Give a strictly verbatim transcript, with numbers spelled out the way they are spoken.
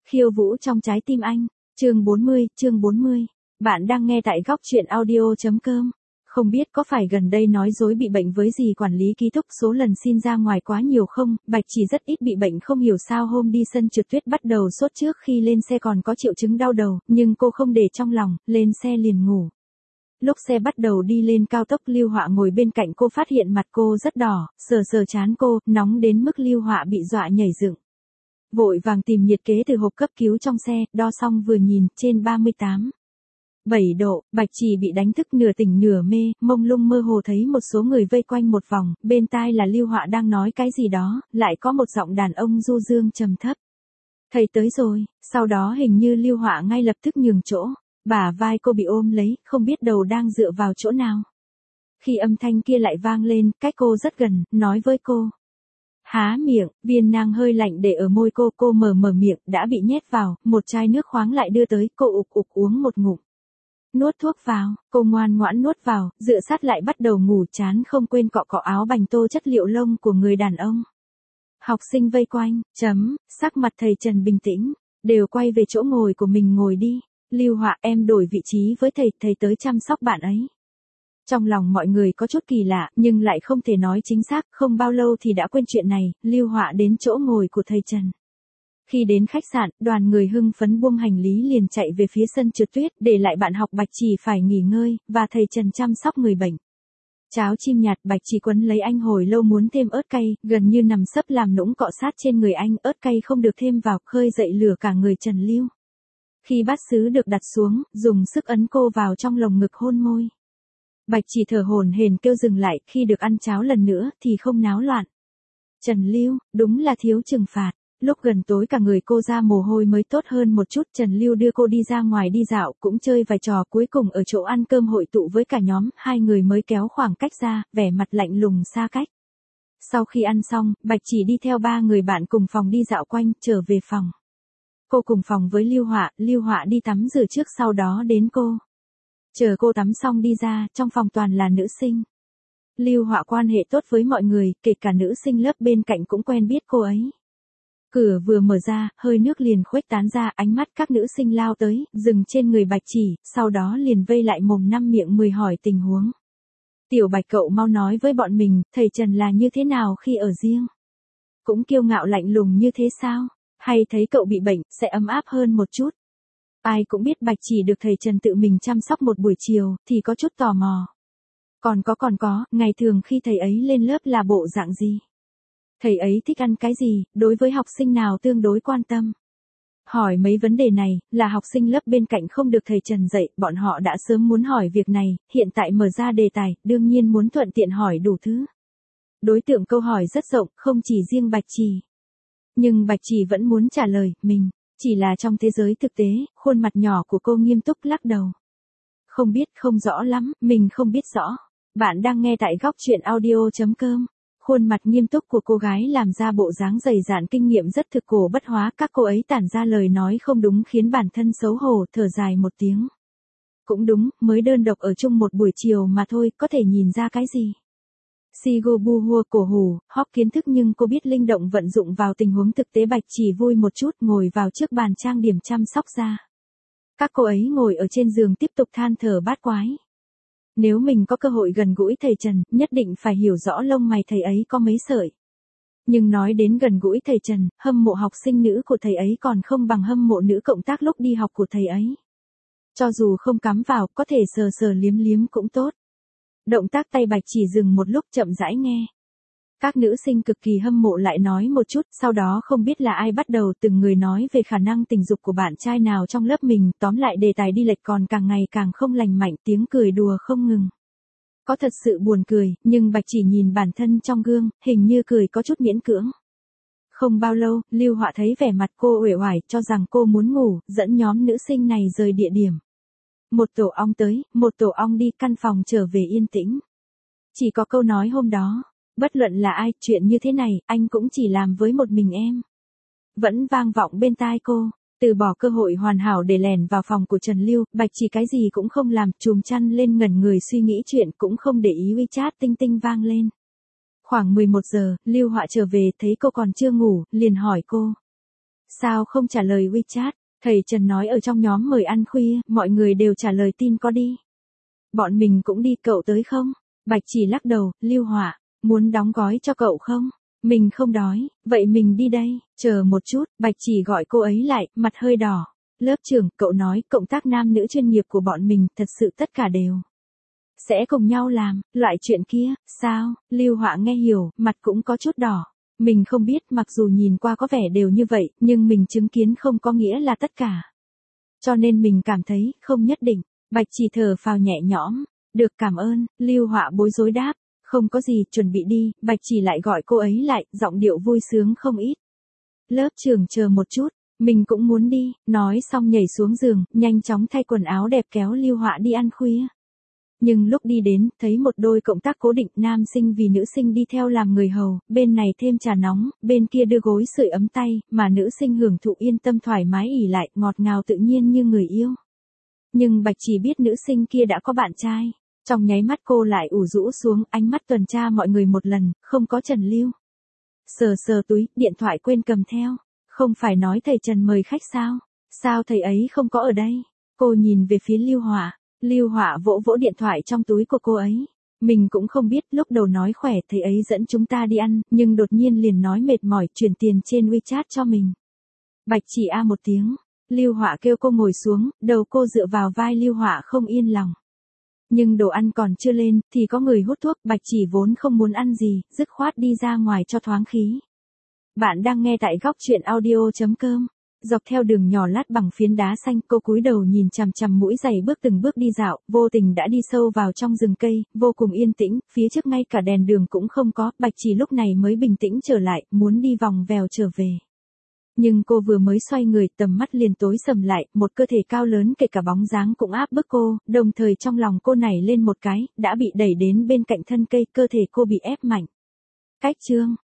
Khiêu vũ trong trái tim anh, chương bốn mươi, chương bốn mươi. Bạn đang nghe tại góc truyện audio chấm com. Không biết có phải gần đây nói dối bị bệnh với gì quản lý ký túc số lần xin ra ngoài quá nhiều không, Bạch Chỉ rất ít bị bệnh không hiểu sao hôm đi sân trượt tuyết bắt đầu sốt trước khi lên xe còn có triệu chứng đau đầu, nhưng cô không để trong lòng, lên xe liền ngủ. Lúc xe bắt đầu đi lên cao tốc Lưu Họa ngồi bên cạnh cô phát hiện mặt cô rất đỏ, sờ sờ trán cô, nóng đến mức Lưu Họa bị dọa nhảy dựng. Vội vàng tìm nhiệt kế từ hộp cấp cứu trong xe, đo xong vừa nhìn, trên ba mươi tám. bảy độ, Bạch Chỉ bị đánh thức nửa tỉnh nửa mê, mông lung mơ hồ thấy một số người vây quanh một vòng, bên tai là Lưu Họa đang nói cái gì đó, lại có một giọng đàn ông du dương trầm thấp. Thầy tới rồi, sau đó hình như Lưu Họa ngay lập tức nhường chỗ, bả vai cô bị ôm lấy, không biết đầu đang dựa vào chỗ nào. Khi âm thanh kia lại vang lên, cách cô rất gần, nói với cô. Há miệng, viên nang hơi lạnh để ở môi cô, cô mở mở miệng, đã bị nhét vào, một chai nước khoáng lại đưa tới, cô ục ục uống một ngụm. Nuốt thuốc vào, cô ngoan ngoãn nuốt vào, dựa sát lại bắt đầu ngủ chán không quên cọ cọ áo bành tô chất liệu lông của người đàn ông. Học sinh vây quanh, chấm, sắc mặt thầy Trần bình tĩnh, đều quay về chỗ ngồi của mình ngồi đi. Lưu Họa, em đổi vị trí với thầy, thầy tới chăm sóc bạn ấy. Trong lòng mọi người có chút kỳ lạ, nhưng lại không thể nói chính xác, không bao lâu thì đã quên chuyện này, Lưu Họa đến chỗ ngồi của thầy Trần. Khi đến khách sạn, đoàn người hưng phấn buông hành lý liền chạy về phía sân trượt tuyết, để lại bạn học Bạch Chỉ phải nghỉ ngơi, và thầy Trần chăm sóc người bệnh. Cháo chim nhạt, Bạch Chỉ quấn lấy anh hồi lâu muốn thêm ớt cay, gần như nằm sấp làm nũng cọ sát trên người anh, ớt cay không được thêm vào, khơi dậy lửa cả người Trần Lưu. Khi bát sứ được đặt xuống, dùng sức ấn cô vào trong lồng ngực hôn môi. Bạch Chỉ thở hổn hển kêu dừng lại, khi được ăn cháo lần nữa thì không náo loạn. Trần Lưu, đúng là thiếu trừng phạt. Lúc gần tối cả người cô ra mồ hôi mới tốt hơn một chút, Trần Lưu đưa cô đi ra ngoài đi dạo, cũng chơi vài trò, cuối cùng ở chỗ ăn cơm hội tụ với cả nhóm, hai người mới kéo khoảng cách ra, vẻ mặt lạnh lùng xa cách. Sau khi ăn xong, Bạch Chỉ đi theo ba người bạn cùng phòng đi dạo quanh, trở về phòng. Cô cùng phòng với Lưu Họa, Lưu Họa đi tắm rửa trước sau đó đến cô. Chờ cô tắm xong đi ra, trong phòng toàn là nữ sinh. Lưu Họa quan hệ tốt với mọi người, kể cả nữ sinh lớp bên cạnh cũng quen biết cô ấy. Cửa vừa mở ra, hơi nước liền khuếch tán ra, ánh mắt các nữ sinh lao tới, dừng trên người Bạch Chỉ, sau đó liền vây lại mồm năm miệng mười hỏi tình huống. Tiểu Bạch cậu mau nói với bọn mình, thầy Trần là như thế nào khi ở riêng? Cũng kiêu ngạo lạnh lùng như thế sao? Hay thấy cậu bị bệnh, sẽ ấm áp hơn một chút? Ai cũng biết Bạch Chỉ được thầy Trần tự mình chăm sóc một buổi chiều, thì có chút tò mò. Còn có còn có, ngày thường khi thầy ấy lên lớp là bộ dạng gì? Thầy ấy thích ăn cái gì, đối với học sinh nào tương đối quan tâm? Hỏi mấy vấn đề này, là học sinh lớp bên cạnh không được thầy Trần dạy, bọn họ đã sớm muốn hỏi việc này, hiện tại mở ra đề tài, đương nhiên muốn thuận tiện hỏi đủ thứ. Đối tượng câu hỏi rất rộng, không chỉ riêng Bạch Chỉ. Nhưng Bạch Chỉ vẫn muốn trả lời, mình, chỉ là trong thế giới thực tế, khuôn mặt nhỏ của cô nghiêm túc lắc đầu. Không biết, không rõ lắm, mình không biết rõ. Bạn đang nghe tại góc truyện audio chấm com. Khuôn mặt nghiêm túc của cô gái làm ra bộ dáng dày dạn kinh nghiệm rất thực cổ bất hóa, các cô ấy tản ra lời nói không đúng khiến bản thân xấu hổ, thở dài một tiếng. Cũng đúng, mới đơn độc ở chung một buổi chiều mà thôi, có thể nhìn ra cái gì. Sigo bu hua cổ hủ, hóp kiến thức nhưng cô biết linh động vận dụng vào tình huống thực tế. Bạch Chỉ vui một chút ngồi vào trước bàn trang điểm chăm sóc da. Các cô ấy ngồi ở trên giường tiếp tục than thở bát quái. Nếu mình có cơ hội gần gũi thầy Trần, nhất định phải hiểu rõ lông mày thầy ấy có mấy sợi. Nhưng nói đến gần gũi thầy Trần, hâm mộ học sinh nữ của thầy ấy còn không bằng hâm mộ nữ cộng tác lúc đi học của thầy ấy. Cho dù không cắm vào, có thể sờ sờ liếm liếm cũng tốt. Động tác tay Bạch Chỉ dừng một lúc chậm rãi nghe. Các nữ sinh cực kỳ hâm mộ lại nói một chút, sau đó không biết là ai bắt đầu từng người nói về khả năng tình dục của bạn trai nào trong lớp mình, tóm lại đề tài đi lệch còn càng ngày càng không lành mạnh, tiếng cười đùa không ngừng. Có thật sự buồn cười, nhưng Bạch Chỉ nhìn bản thân trong gương, hình như cười có chút miễn cưỡng. Không bao lâu, Lưu Họa thấy vẻ mặt cô uể oải, cho rằng cô muốn ngủ, dẫn nhóm nữ sinh này rời địa điểm. Một tổ ong tới, một tổ ong đi, căn phòng trở về yên tĩnh. Chỉ có câu nói hôm đó. Bất luận là ai, chuyện như thế này, anh cũng chỉ làm với một mình em. Vẫn vang vọng bên tai cô, từ bỏ cơ hội hoàn hảo để lèn vào phòng của Trần Lưu, Bạch Chỉ cái gì cũng không làm, chùm chăn lên ngẩn người suy nghĩ chuyện, cũng không để ý WeChat tinh tinh vang lên. Khoảng mười một giờ, Lưu Họa trở về, thấy cô còn chưa ngủ, liền hỏi cô. Sao không trả lời WeChat? Thầy Trần nói ở trong nhóm mời ăn khuya, mọi người đều trả lời tin có đi. Bọn mình cũng đi, cậu tới không? Bạch Chỉ lắc đầu, Lưu Họa, muốn đóng gói cho cậu không? Mình không đói, vậy mình đi đây, chờ một chút, Bạch Chỉ gọi cô ấy lại, mặt hơi đỏ. Lớp trưởng, cậu nói, cộng tác nam nữ chuyên nghiệp của bọn mình, thật sự tất cả đều sẽ cùng nhau làm, loại chuyện kia, sao? Lưu Họa nghe hiểu, mặt cũng có chút đỏ. Mình không biết, mặc dù nhìn qua có vẻ đều như vậy, nhưng mình chứng kiến không có nghĩa là tất cả. Cho nên mình cảm thấy, không nhất định. Bạch Chỉ thở phào nhẹ nhõm. Được, cảm ơn. Lưu Họa bối rối đáp. Không có gì, chuẩn bị đi. Bạch Chỉ lại gọi cô ấy lại, giọng điệu vui sướng không ít. Lớp trưởng chờ một chút, mình cũng muốn đi. Nói xong nhảy xuống giường, nhanh chóng thay quần áo đẹp kéo Lưu Họa đi ăn khuya. Nhưng lúc đi đến, thấy một đôi cộng tác cố định, nam sinh vì nữ sinh đi theo làm người hầu, bên này thêm trà nóng, bên kia đưa gối sưởi ấm tay, mà nữ sinh hưởng thụ yên tâm thoải mái ỉ lại, ngọt ngào tự nhiên như người yêu. Nhưng Bạch Chỉ biết nữ sinh kia đã có bạn trai. Trong nháy mắt cô lại ủ rũ xuống, ánh mắt tuần tra mọi người một lần, không có Trần Lưu. Sờ sờ túi, điện thoại quên cầm theo. Không phải nói thầy Trần mời khách sao? Sao thầy ấy không có ở đây? Cô nhìn về phía Lưu Họa. Lưu Họa vỗ vỗ điện thoại trong túi của cô ấy. Mình cũng không biết, lúc đầu nói khỏe thầy ấy dẫn chúng ta đi ăn, nhưng đột nhiên liền nói mệt mỏi, chuyển tiền trên WeChat cho mình. Bạch Chỉ a một tiếng. Lưu Họa kêu cô ngồi xuống, đầu cô dựa vào vai Lưu Họa không yên lòng. Nhưng đồ ăn còn chưa lên, thì có người hút thuốc, Bạch Chỉ vốn không muốn ăn gì, dứt khoát đi ra ngoài cho thoáng khí. Bạn đang nghe tại góc truyện audio chấm com. Dọc theo đường nhỏ lát bằng phiến đá xanh, cô cúi đầu nhìn chằm chằm mũi giày bước từng bước đi dạo, vô tình đã đi sâu vào trong rừng cây, vô cùng yên tĩnh, phía trước ngay cả đèn đường cũng không có, Bạch Chỉ lúc này mới bình tĩnh trở lại, muốn đi vòng vèo trở về. Nhưng cô vừa mới xoay người, tầm mắt liền tối sầm lại, một cơ thể cao lớn kể cả bóng dáng cũng áp bức cô, đồng thời trong lòng cô nảy lên một cái, đã bị đẩy đến bên cạnh thân cây, cơ thể cô bị ép mạnh. Cách chương